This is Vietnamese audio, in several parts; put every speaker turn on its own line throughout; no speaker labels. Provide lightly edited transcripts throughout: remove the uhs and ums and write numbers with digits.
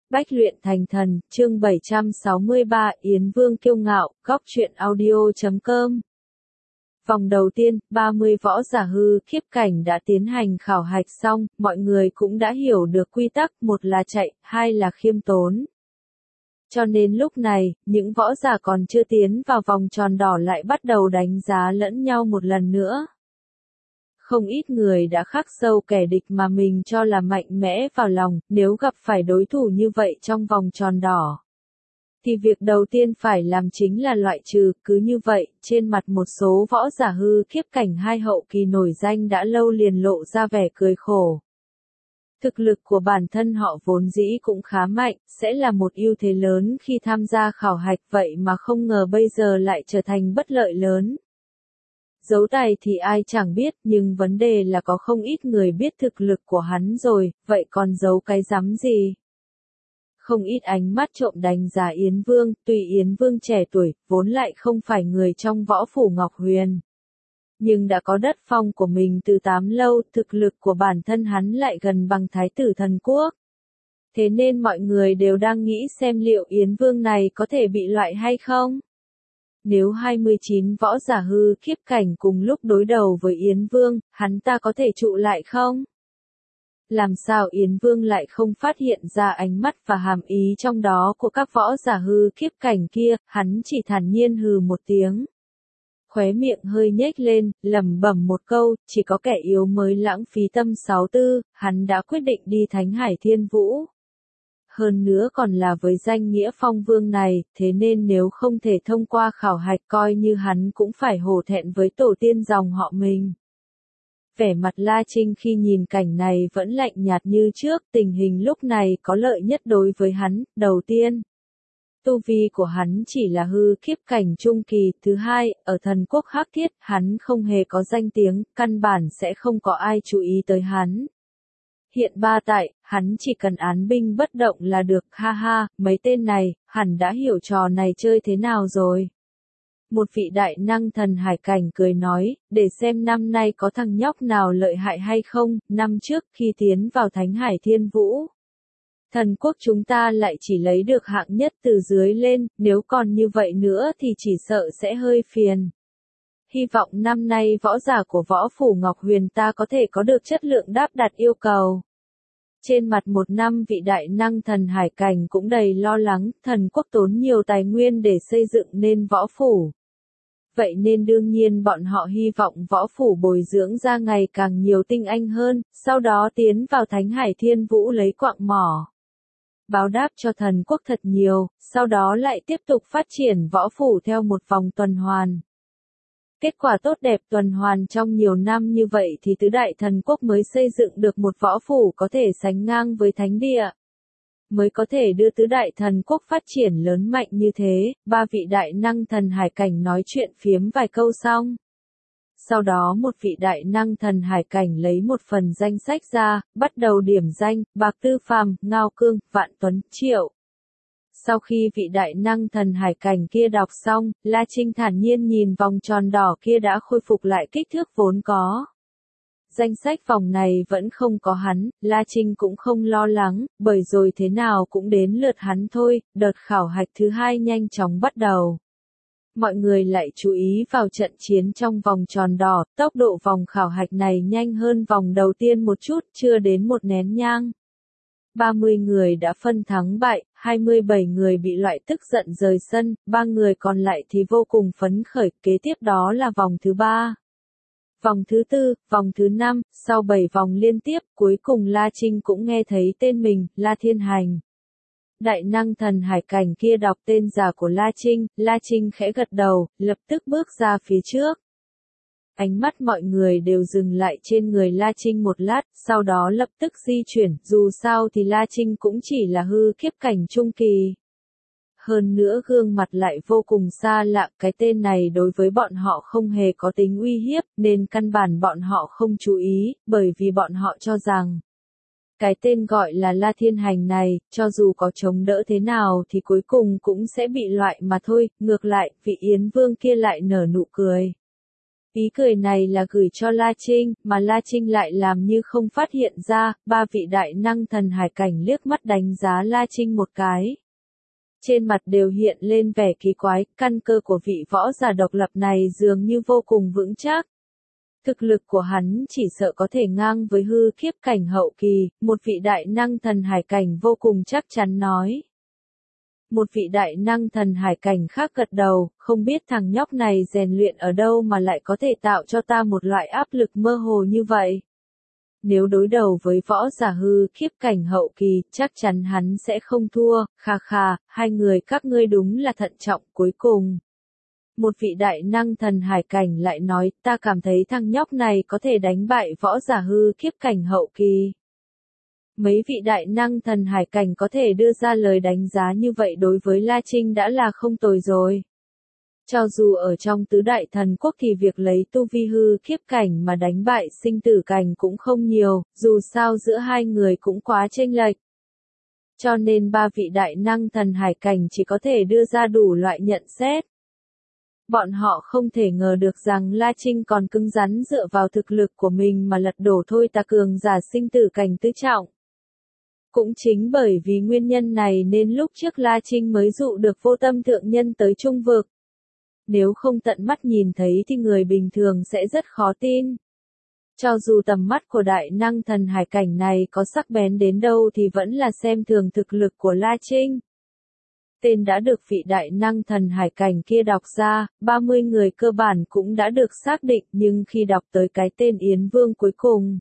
Bách luyện thành thần, chương 763, Yến Vương kiêu ngạo, góc truyện audio.com. Vòng đầu tiên, 30 võ giả hư khiếp cảnh đã tiến hành khảo hạch xong, mọi người cũng đã hiểu được quy tắc, một là chạy, hai là khiêm tốn. Cho nên lúc này, những võ giả còn chưa tiến vào vòng tròn đỏ lại bắt đầu đánh giá lẫn nhau một lần nữa. Không ít người đã khắc sâu kẻ địch mà mình cho là mạnh mẽ vào lòng, nếu gặp phải đối thủ như vậy trong vòng tròn đỏ. Thì việc đầu tiên phải làm chính là loại trừ, cứ như vậy, trên mặt một số võ giả hư khiếp cảnh hai hậu kỳ nổi danh đã lâu liền lộ ra vẻ cười khổ. Thực lực của bản thân họ vốn dĩ cũng khá mạnh, sẽ là một ưu thế lớn khi tham gia khảo hạch vậy mà không ngờ bây giờ lại trở thành bất lợi lớn. Giấu tài thì ai chẳng biết, nhưng vấn đề là có không ít người biết thực lực của hắn rồi, vậy còn giấu cái rắm gì? Không ít ánh mắt trộm đánh giá Yến Vương, tuy Yến Vương trẻ tuổi, vốn lại không phải người trong võ phủ Ngọc Huyền. Nhưng đã có đất phong của mình từ 8 lâu, thực lực của bản thân hắn lại gần bằng Thái tử Thần Quốc. Thế nên mọi người đều đang nghĩ xem liệu Yến Vương này có thể bị loại hay không? Nếu 29 võ giả hư khiếp cảnh cùng lúc đối đầu với Yến Vương, hắn ta có thể trụ lại không? Làm sao Yến Vương lại không phát hiện ra ánh mắt và hàm ý trong đó của các võ giả hư khiếp cảnh kia, hắn chỉ thản nhiên hừ một tiếng. Khóe miệng hơi nhếch lên, lẩm bẩm một câu, chỉ có kẻ yếu mới lãng phí tâm 64, hắn đã quyết định đi Thánh Hải Thiên Vũ. Hơn nữa còn là với danh nghĩa phong vương này, thế nên nếu không thể thông qua khảo hạch coi như hắn cũng phải hổ thẹn với tổ tiên dòng họ mình. Vẻ mặt La Trinh khi nhìn cảnh này vẫn lạnh nhạt như trước, tình hình lúc này có lợi nhất đối với hắn, đầu tiên. Tu vi của hắn chỉ là hư khiếp cảnh trung kỳ, thứ hai, ở thần quốc Hắc Thiết, hắn không hề có danh tiếng, căn bản sẽ không có ai chú ý tới hắn. Hiện tại, hắn chỉ cần án binh bất động là được, ha ha, mấy tên này, hẳn đã hiểu trò này chơi thế nào rồi. Một vị đại năng thần hải cảnh cười nói, để xem năm nay có thằng nhóc nào lợi hại hay không, năm trước khi tiến vào Thánh Hải Thiên Vũ. Thần quốc chúng ta lại chỉ lấy được hạng nhất từ dưới lên, nếu còn như vậy nữa thì chỉ sợ sẽ hơi phiền. Hy vọng năm nay võ giả của võ phủ Ngọc Huyền ta có thể có được chất lượng đáp đặt yêu cầu. Trên mặt một năm vị đại năng thần hải cảnh cũng đầy lo lắng, thần quốc tốn nhiều tài nguyên để xây dựng nên võ phủ. Vậy nên đương nhiên bọn họ hy vọng võ phủ bồi dưỡng ra ngày càng nhiều tinh anh hơn, sau đó tiến vào Thánh Hải Thiên Vũ lấy quạng mỏ. Báo đáp cho thần quốc thật nhiều, sau đó lại tiếp tục phát triển võ phủ theo một vòng tuần hoàn. Kết quả tốt đẹp tuần hoàn trong nhiều năm như vậy thì tứ đại thần quốc mới xây dựng được một võ phủ có thể sánh ngang với thánh địa. Mới có thể đưa tứ đại thần quốc phát triển lớn mạnh như thế, ba vị đại năng thần hải cảnh nói chuyện phiếm vài câu xong. Sau đó một vị đại năng thần hải cảnh lấy một phần danh sách ra, bắt đầu điểm danh, Bạc Tư Phàm, Ngao Cương, Vạn Tuấn, Triệu. Sau khi vị đại năng thần hải cảnh kia đọc xong, La Trinh thản nhiên nhìn vòng tròn đỏ kia đã khôi phục lại kích thước vốn có. Danh sách vòng này vẫn không có hắn, La Trinh cũng không lo lắng, bởi rồi thế nào cũng đến lượt hắn thôi, đợt khảo hạch thứ hai nhanh chóng bắt đầu. Mọi người lại chú ý vào trận chiến trong vòng tròn đỏ, tốc độ vòng khảo hạch này nhanh hơn vòng đầu tiên một chút, chưa đến một nén nhang. 30 người đã phân thắng bại, 27 người bị loại tức giận rời sân, 3 người còn lại thì vô cùng phấn khởi, kế tiếp đó là vòng thứ 3. Vòng thứ 4, vòng thứ 5, sau 7 vòng liên tiếp, cuối cùng La Trinh cũng nghe thấy tên mình, La Thiên Hành. Đại năng thần hải cảnh kia đọc tên giả của La Trinh khẽ gật đầu, lập tức bước ra phía trước. Ánh mắt mọi người đều dừng lại trên người La Trinh một lát, sau đó lập tức di chuyển, dù sao thì La Trinh cũng chỉ là hư khiếp cảnh trung kỳ. Hơn nữa gương mặt lại vô cùng xa lạ, cái tên này đối với bọn họ không hề có tính uy hiếp, nên căn bản bọn họ không chú ý, bởi vì bọn họ cho rằng cái tên gọi là La Thiên Hành này, cho dù có chống đỡ thế nào thì cuối cùng cũng sẽ bị loại mà thôi, ngược lại, vị Yến Vương kia lại nở nụ cười. Ý cười này là gửi cho La Trinh, mà La Trinh lại làm như không phát hiện ra, ba vị đại năng thần hải cảnh liếc mắt đánh giá La Trinh một cái. Trên mặt đều hiện lên vẻ kỳ quái, căn cơ của vị võ giả độc lập này dường như vô cùng vững chắc. Thực lực của hắn chỉ sợ có thể ngang với hư kiếp cảnh hậu kỳ, một vị đại năng thần hải cảnh vô cùng chắc chắn nói. Một vị đại năng thần hải cảnh khác gật đầu, không biết thằng nhóc này rèn luyện ở đâu mà lại có thể tạo cho ta một loại áp lực mơ hồ như vậy. Nếu đối đầu với võ giả hư kiếp cảnh hậu kỳ, chắc chắn hắn sẽ không thua, kha kha, hai người các ngươi đúng là thận trọng cuối cùng. Một vị đại năng thần hải cảnh lại nói, ta cảm thấy thằng nhóc này có thể đánh bại võ giả hư kiếp cảnh hậu kỳ. Mấy vị đại năng thần hải cảnh có thể đưa ra lời đánh giá như vậy đối với La Trinh đã là không tồi rồi. Cho dù ở trong tứ đại thần quốc thì việc lấy tu vi hư kiếp cảnh mà đánh bại sinh tử cảnh cũng không nhiều, dù sao giữa hai người cũng quá chênh lệch. Cho nên ba vị đại năng thần hải cảnh chỉ có thể đưa ra đủ loại nhận xét. Bọn họ không thể ngờ được rằng La Trinh còn cứng rắn dựa vào thực lực của mình mà lật đổ thôi ta cường giả sinh tử cảnh tứ trọng. Cũng chính bởi vì nguyên nhân này nên lúc trước La Trinh mới dụ được Vô Tâm thượng nhân tới Trung vực. Nếu không tận mắt nhìn thấy thì người bình thường sẽ rất khó tin. Cho dù tầm mắt của đại năng thần hải cảnh này có sắc bén đến đâu thì vẫn là xem thường thực lực của La Trinh. Tên đã được vị đại năng thần hải cảnh kia đọc ra, 30 người cơ bản cũng đã được xác định nhưng khi đọc tới cái tên Yến Vương cuối cùng,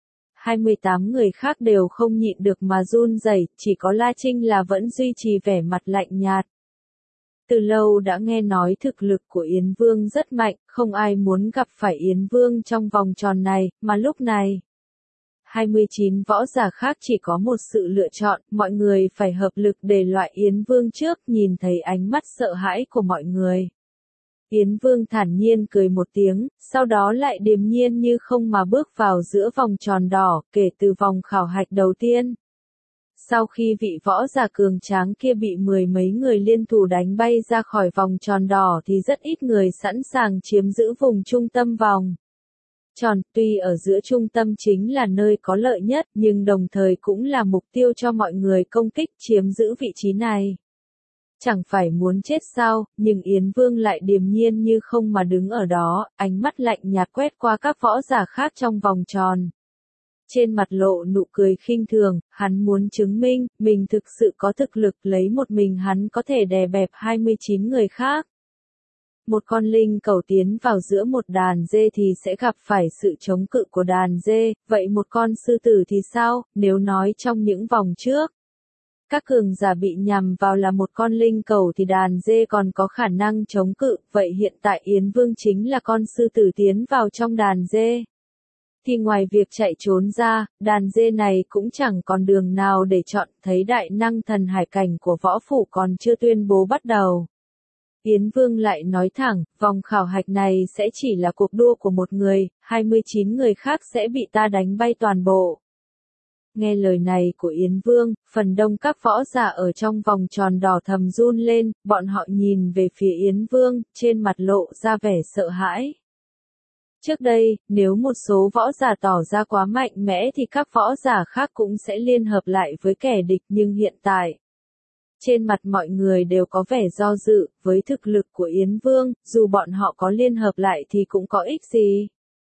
28 người khác đều không nhịn được mà run rẩy, chỉ có La Trinh là vẫn duy trì vẻ mặt lạnh nhạt. Từ lâu đã nghe nói thực lực của Yến Vương rất mạnh, không ai muốn gặp phải Yến Vương trong vòng tròn này, mà lúc này 29 võ giả khác chỉ có một sự lựa chọn, mọi người phải hợp lực để loại Yến Vương trước, nhìn thấy ánh mắt sợ hãi của mọi người. Yến Vương thản nhiên cười một tiếng, sau đó lại điềm nhiên như không mà bước vào giữa vòng tròn đỏ, kể từ vòng khảo hạch đầu tiên. Sau khi vị võ giả cường tráng kia bị mười mấy người liên thủ đánh bay ra khỏi vòng tròn đỏ thì rất ít người sẵn sàng chiếm giữ vùng trung tâm vòng tròn, tuy ở giữa trung tâm chính là nơi có lợi nhất, nhưng đồng thời cũng là mục tiêu cho mọi người công kích chiếm giữ vị trí này. Chẳng phải muốn chết sao, nhưng Yến Vương lại điềm nhiên như không mà đứng ở đó, ánh mắt lạnh nhạt quét qua các võ giả khác trong vòng tròn. Trên mặt lộ nụ cười khinh thường, hắn muốn chứng minh, mình thực sự có thực lực lấy một mình hắn có thể đè bẹp 29 người khác. Một con linh cẩu tiến vào giữa một đàn dê thì sẽ gặp phải sự chống cự của đàn dê, vậy một con sư tử thì sao, nếu nói trong những vòng trước. Các cường giả bị nhằm vào là một con linh cẩu thì đàn dê còn có khả năng chống cự, vậy hiện tại Yến Vương chính là con sư tử tiến vào trong đàn dê. Thì ngoài việc chạy trốn ra, đàn dê này cũng chẳng còn đường nào để chọn, thấy đại năng thần hải cảnh của võ phủ còn chưa tuyên bố bắt đầu. Yến Vương lại nói thẳng, vòng khảo hạch này sẽ chỉ là cuộc đua của một người, 29 người khác sẽ bị ta đánh bay toàn bộ. Nghe lời này của Yến Vương, phần đông các võ giả ở trong vòng tròn đỏ thầm run lên, bọn họ nhìn về phía Yến Vương, trên mặt lộ ra vẻ sợ hãi. Trước đây, nếu một số võ giả tỏ ra quá mạnh mẽ thì các võ giả khác cũng sẽ liên hợp lại với kẻ địch, nhưng hiện tại, trên mặt mọi người đều có vẻ do dự, với thực lực của Yến Vương, dù bọn họ có liên hợp lại thì cũng có ích gì.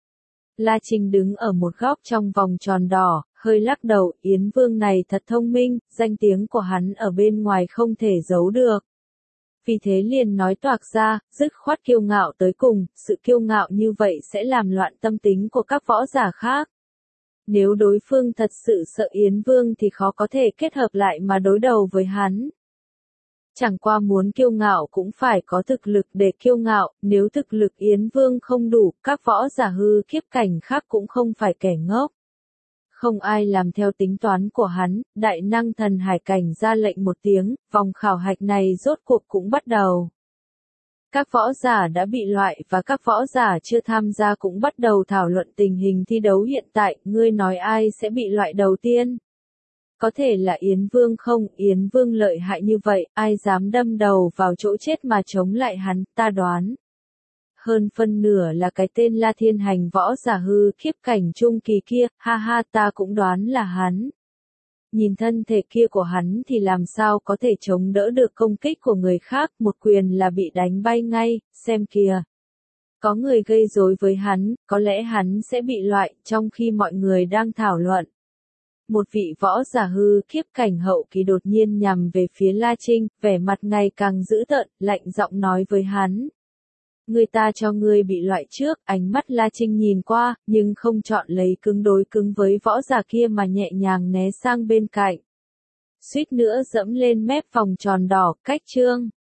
La Trinh đứng ở một góc trong vòng tròn đỏ, hơi lắc đầu, Yến Vương này thật thông minh, danh tiếng của hắn ở bên ngoài không thể giấu được. Vì thế liền nói toạc ra, dứt khoát kiêu ngạo tới cùng, sự kiêu ngạo như vậy sẽ làm loạn tâm tính của các võ giả khác. Nếu đối phương thật sự sợ Yến Vương thì khó có thể kết hợp lại mà đối đầu với hắn. Chẳng qua muốn kiêu ngạo cũng phải có thực lực để kiêu ngạo, nếu thực lực Yến Vương không đủ, các võ giả hư kiếp cảnh khác cũng không phải kẻ ngốc. Không ai làm theo tính toán của hắn, đại năng thần hải cảnh ra lệnh một tiếng, vòng khảo hạch này rốt cuộc cũng bắt đầu. Các võ giả đã bị loại và các võ giả chưa tham gia cũng bắt đầu thảo luận tình hình thi đấu hiện tại, ngươi nói ai sẽ bị loại đầu tiên? Có thể là Yến Vương không, Yến Vương lợi hại như vậy, ai dám đâm đầu vào chỗ chết mà chống lại hắn, ta đoán. hơn phân nửa là cái tên La Thiên Hành võ giả hư khiếp cảnh trung kỳ kia, ha ha ta cũng đoán là hắn. Nhìn thân thể kia của hắn thì làm sao có thể chống đỡ được công kích của người khác, một quyền là bị đánh bay ngay, xem kìa. Có người gây rối với hắn, có lẽ hắn sẽ bị loại, trong khi mọi người đang thảo luận. Một vị võ giả hư khiếp cảnh hậu kỳ đột nhiên nhằm về phía La Trinh, vẻ mặt ngày càng dữ tợn, lạnh giọng nói với hắn. Người ta cho ngươi bị loại trước, ánh mắt La Trinh nhìn qua, nhưng không chọn lấy cứng đối cứng với võ giả kia mà nhẹ nhàng né sang bên cạnh. Suýt nữa dẫm lên mép vòng tròn đỏ, cách chương.